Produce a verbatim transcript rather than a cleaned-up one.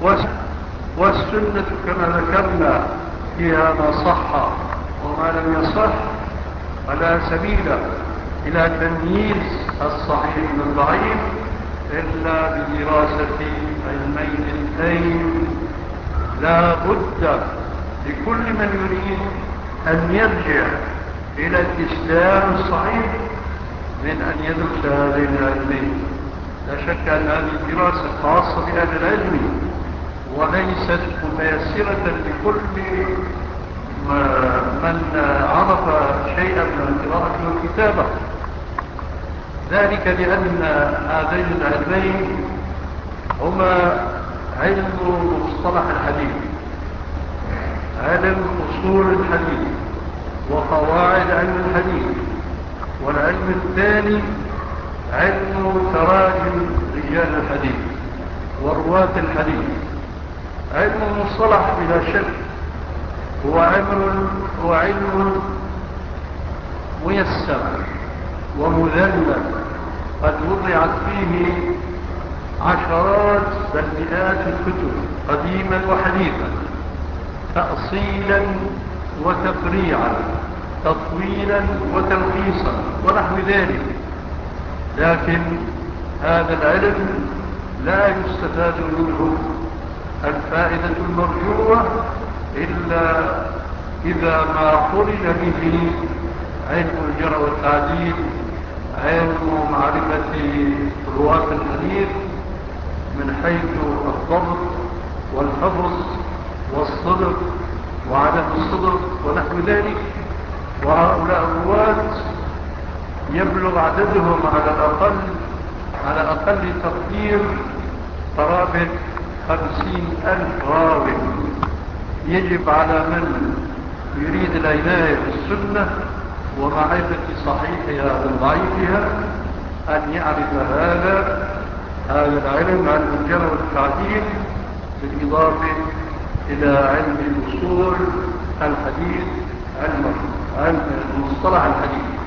والسنة كما ذكرنا فيها ما صح وما لم يصح، فلا سبيل إلى تمييز الصحيح من الضعيف إلا بدراسة علمين اثنين. لا بد لكل من يريد أن يرجع إلى الإسلام الصحيح من أن يدرس هذين العلمين. لا شك أن هذه الدراسة خاصة بهذا العلم وليست ميسرة لكل من عرف شيئا من القراءة والكتابة، ذلك لأن هذين العلمين هما علم مصطلح الحديث، علم أصول الحديث وقواعد علم الحديث، والعلم الثاني علم تراجم رجال الحديث ورواة الحديث. علم المصطلح بلا شك هو علم هو علم ميسر ومذلل قد وضعت فيه عشرات بل مئات الكتب قديما وحديثا، تأصيلا وتفريعا، تطويلا وتلخيصا ونحو ذلك. لكن هذا العلم لا يستفاد منه الفائدة المرجوة إلا إذا ما قرن به علم الجرح والتعديل، علم معرفة رواة الحديث من حيث الضبط والحفظ والصدق وعدم الصدق ونحو ذلك. وهؤلاء الرواة يبلغ عددهم على الأقل على أقل تقدير قرابة خمسين ألف راوي. يجب على من يريد العناية بالسنة ومعرفة صحيحها وضعيفها أن يعرف هذا هذا العلم عن الجرح والتعديل، بالإضافة إلى علم أصول الحديث، علم مصطلح الحديث.